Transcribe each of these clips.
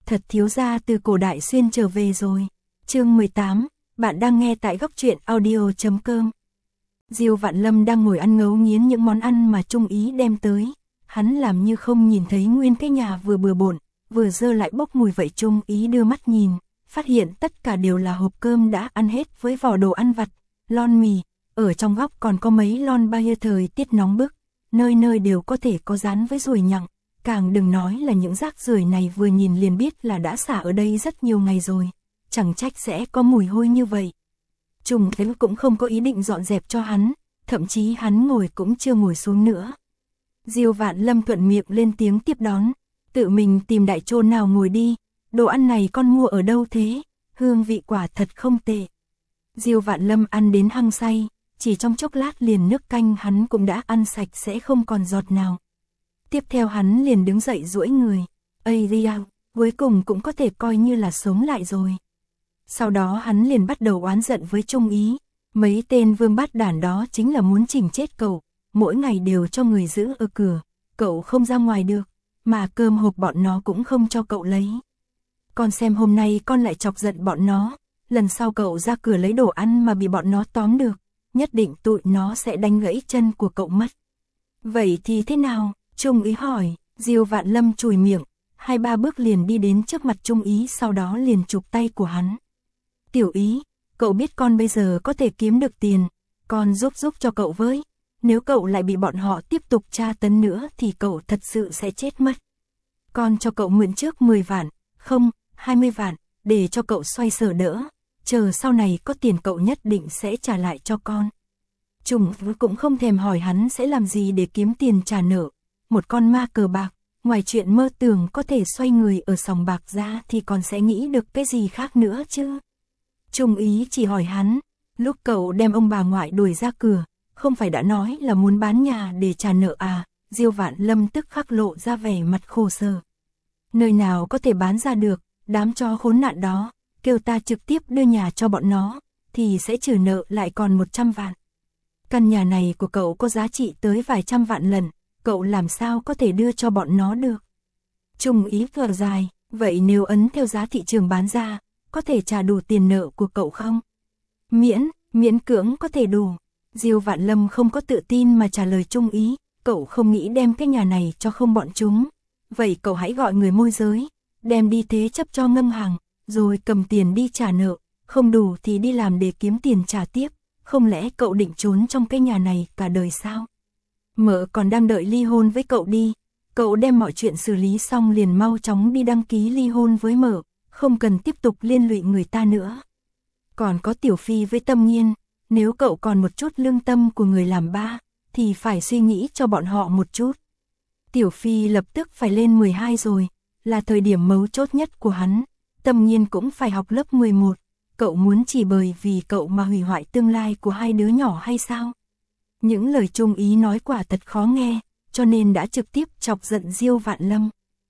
thật thiếu gia từ cổ đại xuyên trở về rồi. Chương 18, bạn đang nghe tại góc truyện audio.com. Diêu Vạn Lâm đang ngồi ăn ngấu nghiến những món ăn mà Trung Ý đem tới. Hắn làm như không nhìn thấy nguyên cái nhà vừa bừa bộn, vừa dơ lại bốc mùi vậy. Trung Ý đưa mắt nhìn, phát hiện tất cả đều là hộp cơm đã ăn hết với vỏ đồ ăn vặt, lon mì, ở trong góc còn có mấy lon bao thời tiết nóng bức, nơi nơi đều có thể có dán với ruồi nhặng, càng đừng nói là những rác rưởi này vừa nhìn liền biết là đã xả ở đây rất nhiều ngày rồi, chẳng trách sẽ có mùi hôi như vậy. Trùng Thế cũng không có ý định dọn dẹp cho hắn, thậm chí hắn ngồi cũng chưa ngồi xuống nữa. Diêu Vạn Lâm thuận miệng lên tiếng tiếp đón, tự mình tìm đại chôn nào ngồi đi, đồ ăn này con mua ở đâu thế, hương vị quả thật không tệ. Diêu Vạn Lâm ăn đến hăng say, chỉ trong chốc lát liền nước canh hắn cũng đã ăn sạch sẽ không còn giọt nào. Tiếp theo hắn liền đứng dậy duỗi người, ây da, cuối cùng cũng có thể coi như là sống lại rồi. Sau đó hắn liền bắt đầu oán giận với Trung Ý, mấy tên vương bát đản đó chính là muốn chỉnh chết cậu, mỗi ngày đều cho người giữ ở cửa, cậu không ra ngoài được, mà cơm hộp bọn nó cũng không cho cậu lấy. Con xem hôm nay con lại chọc giận bọn nó, lần sau cậu ra cửa lấy đồ ăn mà bị bọn nó tóm được, nhất định tụi nó sẽ đánh gãy chân của cậu mất. Vậy thì thế nào? Trung Ý hỏi. Diêu Vạn Lâm chùi miệng, 2-3 bước liền đi đến trước mặt Trung Ý, sau đó liền chụp tay của hắn. Tiểu Ý, cậu biết con bây giờ có thể kiếm được tiền, con giúp cho cậu với. Nếu cậu lại bị bọn họ tiếp tục tra tấn nữa thì cậu thật sự sẽ chết mất. Con cho cậu mượn trước 10 vạn, không, 20 vạn, để cho cậu xoay sở đỡ. Chờ sau này có tiền cậu nhất định sẽ trả lại cho con. Trung cũng không thèm hỏi hắn sẽ làm gì để kiếm tiền trả nợ. Một con ma cờ bạc, ngoài chuyện mơ tưởng có thể xoay người ở sòng bạc ra thì còn sẽ nghĩ được cái gì khác nữa chứ. Trung Ý chỉ hỏi hắn, lúc cậu đem ông bà ngoại đuổi ra cửa, không phải đã nói là muốn bán nhà để trả nợ à? Diêu Vạn Lâm tức khắc lộ ra vẻ mặt khổ sở. Nơi nào có thể bán ra được, đám chó khốn nạn đó, kêu ta trực tiếp đưa nhà cho bọn nó, thì sẽ trừ nợ lại còn 100 vạn. Căn nhà này của cậu có giá trị tới vài trăm vạn lần, cậu làm sao có thể đưa cho bọn nó được? Trung Ý thở dài, vậy nếu ấn theo giá thị trường bán ra, có thể trả đủ tiền nợ của cậu không? Miễn cưỡng có thể đủ. Diêu Vạn Lâm không có tự tin mà trả lời Trung Ý, cậu không nghĩ đem cái nhà này cho không bọn chúng. Vậy cậu hãy gọi người môi giới, đem đi thế chấp cho ngân hàng, rồi cầm tiền đi trả nợ, không đủ thì đi làm để kiếm tiền trả tiếp. Không lẽ cậu định trốn trong cái nhà này cả đời sao? Mợ còn đang đợi ly hôn với cậu đi, cậu đem mọi chuyện xử lý xong liền mau chóng đi đăng ký ly hôn với mợ, không cần tiếp tục liên lụy người ta nữa. Còn có Tiểu Phi với Tâm Nghiên, nếu cậu còn một chút lương tâm của người làm ba, thì phải suy nghĩ cho bọn họ một chút. Tiểu Phi lập tức phải lên 12 rồi, là thời điểm mấu chốt nhất của hắn, Tâm Nghiên cũng phải học lớp 11, cậu muốn chỉ bởi vì cậu mà hủy hoại tương lai của hai đứa nhỏ hay sao? Những lời Trung Ý nói quả thật khó nghe, cho nên đã trực tiếp chọc giận Diêu Vạn Lâm.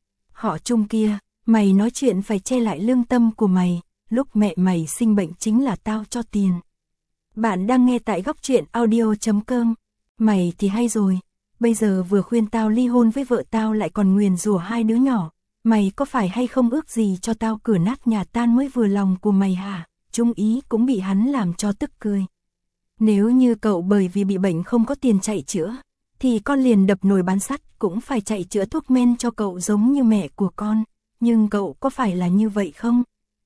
Họ Trung kia, mày nói chuyện phải che lại lương tâm của mày, lúc mẹ mày sinh bệnh chính là tao cho tiền. Bạn đang nghe tại góc truyện audio.com. Mày thì hay rồi, bây giờ vừa khuyên tao ly hôn với vợ tao lại còn nguyền rủa hai đứa nhỏ, mày có phải hay không ước gì cho tao cửa nát nhà tan mới vừa lòng của mày hả? Trung Ý cũng bị hắn làm cho tức cười. Nếu như cậu bởi vì bị bệnh không có tiền chạy chữa, thì con liền đập nồi bán sắt cũng phải chạy chữa thuốc men cho cậu giống như mẹ của con, nhưng cậu có phải là như vậy không?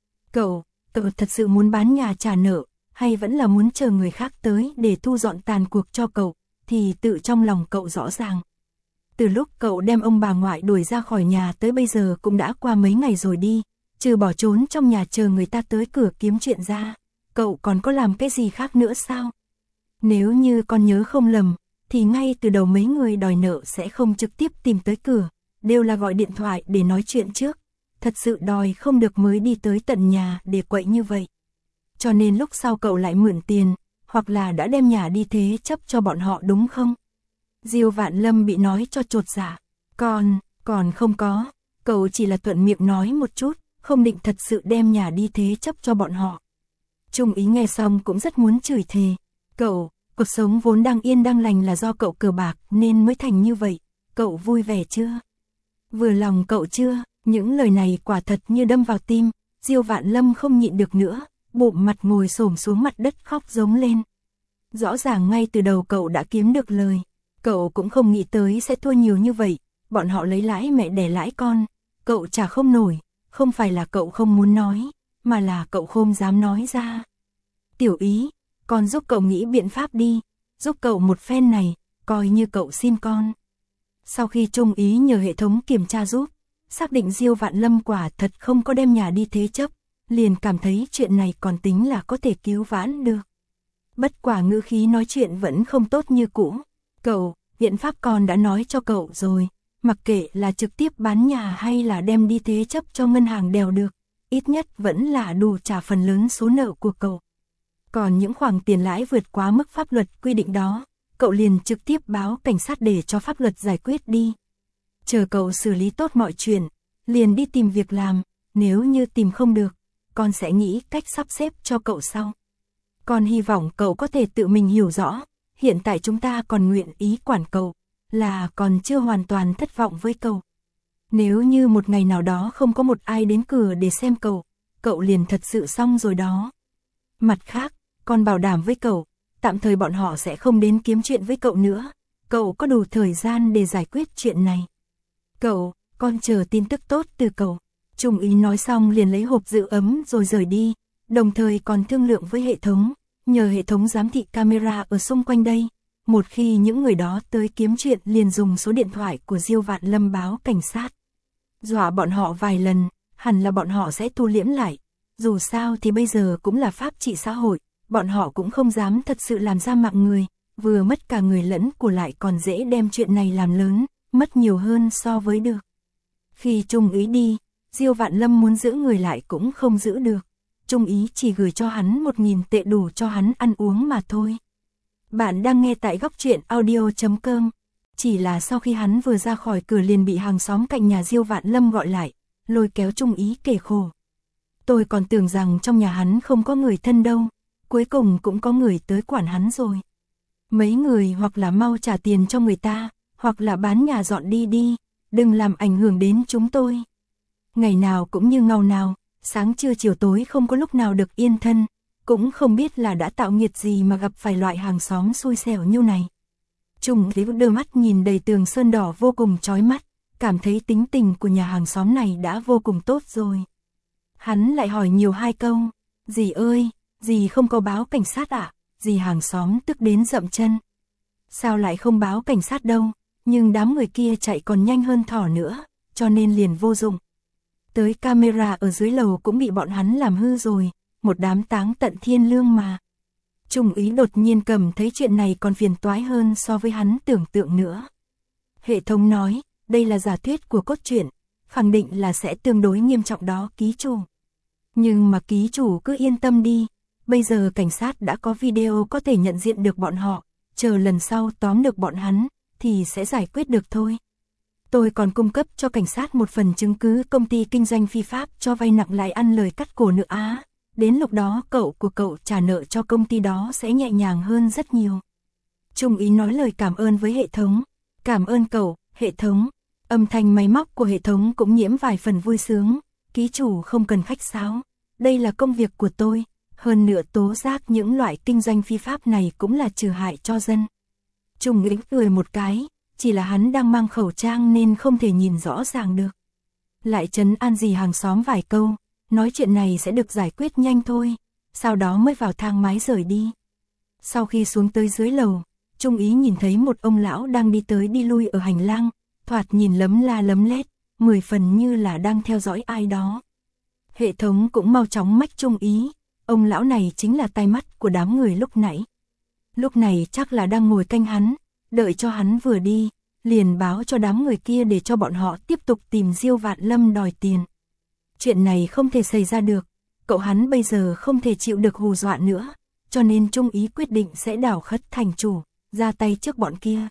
Cậu thật sự muốn bán nhà trả nợ, hay vẫn là muốn chờ người khác tới để thu dọn tàn cuộc cho cậu, thì tự trong lòng cậu rõ ràng. Từ lúc cậu đem ông bà ngoại đuổi ra khỏi nhà tới bây giờ cũng đã qua mấy ngày rồi đi, trừ bỏ trốn trong nhà chờ người ta tới cửa kiếm chuyện ra, cậu còn có làm cái gì khác nữa sao? Nếu như con nhớ không lầm, thì ngay từ đầu mấy người đòi nợ sẽ không trực tiếp tìm tới cửa, đều là gọi điện thoại để nói chuyện trước, thật sự đòi không được mới đi tới tận nhà để quậy như vậy. Cho nên lúc sau cậu lại mượn tiền, hoặc là đã đem nhà đi thế chấp cho bọn họ đúng không? Diêu Vạn Lâm bị nói cho chột dạ. Còn không có, cậu chỉ là thuận miệng nói một chút, không định thật sự đem nhà đi thế chấp cho bọn họ. Trung Ý nghe xong cũng rất muốn chửi thề. Cuộc sống vốn đang yên đang lành là do cậu cờ bạc nên mới thành như vậy. Cậu vui vẻ chưa? Vừa lòng cậu chưa? Những lời này quả thật như đâm vào tim, Diêu Vạn Lâm không nhịn được nữa, bụm mặt ngồi xổm xuống mặt đất khóc giống lên. Rõ ràng ngay từ đầu cậu đã kiếm được lời, cậu cũng không nghĩ tới sẽ thua nhiều như vậy, bọn họ lấy lãi mẹ đẻ lãi con, cậu trả không nổi, không phải là cậu không muốn nói, mà là cậu không dám nói ra. Tiểu Ý, con giúp cậu nghĩ biện pháp đi, giúp cậu một phen này, coi như cậu xin con. Sau khi Trung Ý nhờ hệ thống kiểm tra giúp, xác định Diêu Vạn Lâm quả thật không có đem nhà đi thế chấp, liền cảm thấy chuyện này còn tính là có thể cứu vãn được. Bất quả ngữ khí nói chuyện vẫn không tốt như cũ. Cậu, biện pháp con đã nói cho cậu rồi, mặc kệ là trực tiếp bán nhà hay là đem đi thế chấp cho ngân hàng đều được, ít nhất vẫn là đủ trả phần lớn số nợ của cậu. Còn những khoản tiền lãi vượt quá mức pháp luật quy định đó, cậu liền trực tiếp báo cảnh sát để cho pháp luật giải quyết đi. Chờ cậu xử lý tốt mọi chuyện, liền đi tìm việc làm, nếu như tìm không được, con sẽ nghĩ cách sắp xếp cho cậu sau. Con hy vọng cậu có thể tự mình hiểu rõ, hiện tại chúng ta còn nguyện ý quản cậu, là còn chưa hoàn toàn thất vọng với cậu. Nếu như một ngày nào đó không có một ai đến cửa để xem cậu liền thật sự xong rồi đó. Mặt khác, con bảo đảm với cậu, tạm thời bọn họ sẽ không đến kiếm chuyện với cậu nữa, cậu có đủ thời gian để giải quyết chuyện này. Cậu, con chờ tin tức tốt từ cậu. Trung Ý nói xong liền lấy hộp giữ ấm rồi rời đi, đồng thời còn thương lượng với hệ thống, nhờ hệ thống giám thị camera ở xung quanh đây. Một khi những người đó tới kiếm chuyện liền dùng số điện thoại của Diêu Vạn Lâm báo cảnh sát. Dọa bọn họ vài lần, hẳn là bọn họ sẽ thu liễm lại. Dù sao thì bây giờ cũng là pháp trị xã hội, bọn họ cũng không dám thật sự làm ra mạng người, vừa mất cả người lẫn của lại còn dễ đem chuyện này làm lớn, mất nhiều hơn so với được. Khi Trung Ý đi, Diêu Vạn Lâm muốn giữ người lại cũng không giữ được. Trung Ý chỉ gửi cho hắn 1.000 tệ đủ cho hắn ăn uống mà thôi. Bạn đang nghe tại góc truyện audio.com. Chỉ là sau khi hắn vừa ra khỏi cửa liền bị hàng xóm cạnh nhà Diêu Vạn Lâm gọi lại, lôi kéo Trung Ý kể khổ. Tôi còn tưởng rằng trong nhà hắn không có người thân đâu, cuối cùng cũng có người tới quản hắn rồi. Mấy người hoặc là mau trả tiền cho người ta, hoặc là bán nhà dọn đi đi, đừng làm ảnh hưởng đến chúng tôi. Ngày nào cũng như ngao nào, sáng trưa chiều tối không có lúc nào được yên thân, cũng không biết là đã tạo nghiệt gì mà gặp phải loại hàng xóm xui xẻo như này. Trung Lý đôi mắt nhìn đầy tường sơn đỏ vô cùng chói mắt, cảm thấy tính tình của nhà hàng xóm này đã vô cùng tốt rồi. Hắn lại hỏi nhiều hai câu, dì ơi, dì không có báo cảnh sát ạ? Dì hàng xóm tức đến dậm chân. Sao lại không báo cảnh sát đâu, nhưng đám người kia chạy còn nhanh hơn thỏ nữa, cho nên liền vô dụng. Tới camera ở dưới lầu cũng bị bọn hắn làm hư rồi, một đám táng tận thiên lương mà. Trung Ý đột nhiên cảm thấy chuyện này còn phiền toái hơn so với hắn tưởng tượng nữa. Hệ thống nói, đây là giả thuyết của cốt truyện, khẳng định là sẽ tương đối nghiêm trọng đó ký chủ. Nhưng mà ký chủ cứ yên tâm đi, bây giờ cảnh sát đã có video có thể nhận diện được bọn họ, chờ lần sau tóm được bọn hắn, thì sẽ giải quyết được thôi. Tôi còn cung cấp cho cảnh sát một phần chứng cứ công ty kinh doanh phi pháp cho vay nặng lãi ăn lời cắt cổ nữa á. Đến lúc đó cậu của cậu trả nợ cho công ty đó sẽ nhẹ nhàng hơn rất nhiều. Trung Ý nói lời cảm ơn với hệ thống. Cảm ơn cậu, hệ thống. Âm thanh máy móc của hệ thống cũng nhiễm vài phần vui sướng. Ký chủ không cần khách sáo. Đây là công việc của tôi. Hơn nữa tố giác những loại kinh doanh phi pháp này cũng là trừ hại cho dân. Trung Ý cười một cái. Chỉ là hắn đang mang khẩu trang nên không thể nhìn rõ ràng được. Lại trấn an dì hàng xóm vài câu. Nói chuyện này sẽ được giải quyết nhanh thôi, sau đó mới vào thang máy rời đi. Sau khi xuống tới dưới lầu, Trung Ý nhìn thấy một ông lão đang đi tới đi lui ở hành lang, thoạt nhìn lấm la lấm lét, 10 phần như là đang theo dõi ai đó. Hệ thống cũng mau chóng mách Trung Ý, ông lão này chính là tai mắt của đám người lúc nãy. Lúc này chắc là đang ngồi canh hắn, đợi cho hắn vừa đi, liền báo cho đám người kia để cho bọn họ tiếp tục tìm Diêu Vạn Lâm đòi tiền. Chuyện này không thể xảy ra được, cậu hắn bây giờ không thể chịu được hù dọa nữa, cho nên Trung Ý quyết định sẽ đảo khất thành chủ, ra tay trước bọn kia.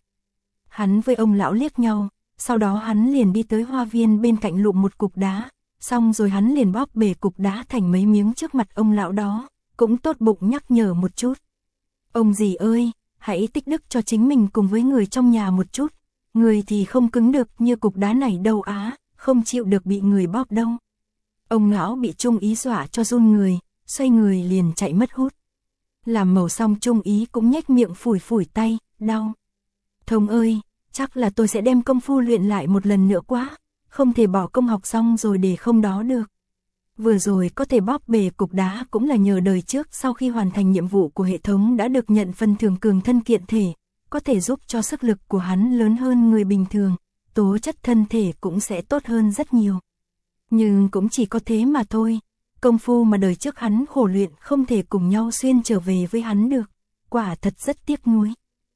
Hắn với ông lão liếc nhau, sau đó hắn liền đi tới hoa viên bên cạnh lụm một cục đá, xong rồi hắn liền bóp bể cục đá thành mấy miếng trước mặt ông lão đó, cũng tốt bụng nhắc nhở một chút. Ông dì ơi, hãy tích đức cho chính mình cùng với người trong nhà một chút, người thì không cứng được như cục đá này đâu á, không chịu được bị người bóp đâu. Ông lão bị Trung Ý dọa cho run người, xoay người liền chạy mất hút. Làm màu xong Trung Ý cũng nhếch miệng phủi phủi tay, đau. Thông ơi, chắc là tôi sẽ đem công phu luyện lại một lần nữa quá, không thể bỏ công học xong rồi để không đó được. Vừa rồi có thể bóp bể cục đá cũng là nhờ đời trước sau khi hoàn thành nhiệm vụ của hệ thống đã được nhận phần thưởng cường thân kiện thể, có thể giúp cho sức lực của hắn lớn hơn người bình thường, tố chất thân thể cũng sẽ tốt hơn rất nhiều. Nhưng cũng chỉ có thế mà thôi, công phu mà đời trước hắn khổ luyện không thể cùng nhau xuyên trở về với hắn được, quả thật rất tiếc nuối.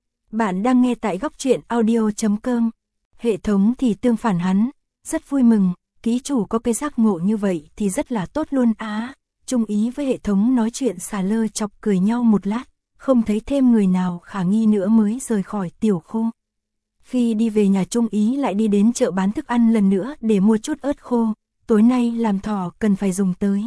Bạn đang nghe tại góc truyện audio.com, hệ thống thì tương phản hắn, rất vui mừng, ký chủ có cái giác ngộ như vậy thì rất là tốt luôn á. Trung Ý với hệ thống nói chuyện xà lơ chọc cười nhau một lát, không thấy thêm người nào khả nghi nữa mới rời khỏi tiểu khu. Khi đi về nhà Trung Ý lại đi đến chợ bán thức ăn lần nữa để mua chút ớt khô, tối nay làm thỏ cần phải dùng tới.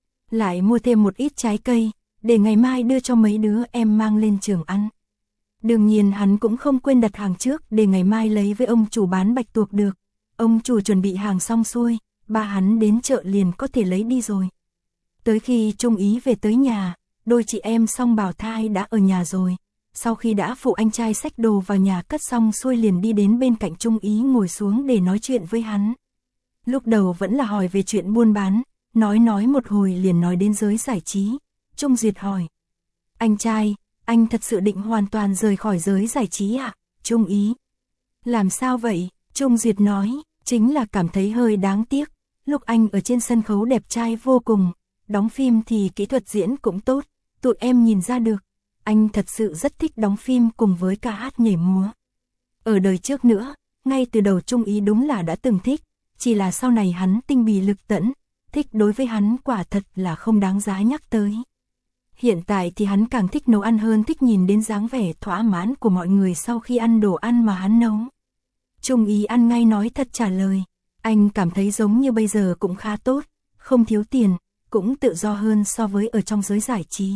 Lại mua thêm một ít trái cây, để ngày mai đưa cho mấy đứa em mang lên trường ăn. Đương nhiên hắn cũng không quên đặt hàng trước để ngày mai lấy với ông chủ bán bạch tuộc được. Ông chủ chuẩn bị hàng xong xuôi, ba hắn đến chợ liền có thể lấy đi rồi. Tới khi Trung Ý về tới nhà, đôi chị em Song Bảo Thai đã ở nhà rồi. Sau khi đã phụ anh trai xách đồ vào nhà cất xong xuôi liền đi đến bên cạnh Trung Ý ngồi xuống để nói chuyện với hắn. Lúc đầu vẫn là hỏi về chuyện buôn bán, nói một hồi liền nói đến giới giải trí. Trung Duyệt hỏi: anh trai, anh thật sự định hoàn toàn rời khỏi giới giải trí à? Trung Ý: làm sao vậy? Trung Duyệt nói: chính là cảm thấy hơi đáng tiếc, lúc anh ở trên sân khấu đẹp trai vô cùng, đóng phim thì kỹ thuật diễn cũng tốt, tụi em nhìn ra được, anh thật sự rất thích đóng phim cùng với ca hát nhảy múa. Ở đời trước nữa, ngay từ đầu Trung Ý đúng là đã từng thích, chỉ là sau này hắn tinh bì lực tẫn, thích đối với hắn quả thật là không đáng giá nhắc tới. Hiện tại thì hắn càng thích nấu ăn hơn thích nhìn đến dáng vẻ thỏa mãn của mọi người sau khi ăn đồ ăn mà hắn nấu. Trung Ý ăn ngay nói thật trả lời, anh cảm thấy giống như bây giờ cũng khá tốt, không thiếu tiền, cũng tự do hơn so với ở trong giới giải trí.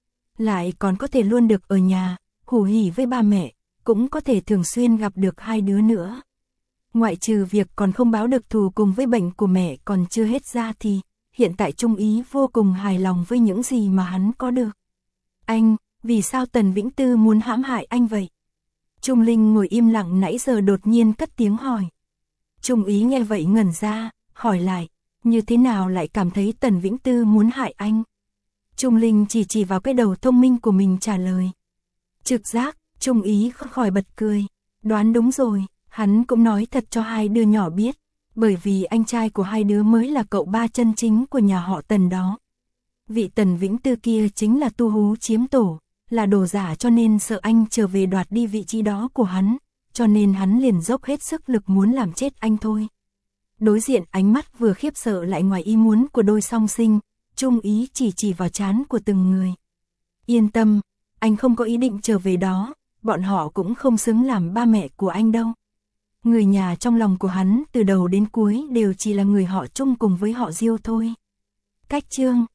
Lại còn có thể luôn được ở nhà, hủ hỉ với ba mẹ, cũng có thể thường xuyên gặp được hai đứa nữa. Ngoại trừ việc còn không báo được thù cùng với bệnh của mẹ còn chưa hết ra thì, hiện tại Trung Ý vô cùng hài lòng với những gì mà hắn có được. Anh, vì sao Tần Vĩnh Tư muốn hãm hại anh vậy? Trung Linh ngồi im lặng nãy giờ đột nhiên cất tiếng hỏi. Trung Ý nghe vậy ngẩn ra, hỏi lại, như thế nào lại cảm thấy Tần Vĩnh Tư muốn hại anh? Trung Linh chỉ vào cái đầu thông minh của mình trả lời. Trực giác. Trung Ý không khỏi bật cười. Đoán đúng rồi, hắn cũng nói thật cho hai đứa nhỏ biết, bởi vì anh trai của hai đứa mới là cậu ba chân chính của nhà họ Tần đó. Vị Tần Vĩnh Tư kia chính là tu hú chiếm tổ, là đồ giả cho nên sợ anh trở về đoạt đi vị trí đó của hắn, cho nên hắn liền dốc hết sức lực muốn làm chết anh thôi. Đối diện ánh mắt vừa khiếp sợ lại ngoài ý muốn của đôi song sinh, Trung Ý chỉ vào trán của từng người. Yên tâm, anh không có ý định trở về đó, bọn họ cũng không xứng làm ba mẹ của anh đâu. Người nhà trong lòng của hắn từ đầu đến cuối đều chỉ là người họ Trung cùng với họ Diêu thôi. Cách chương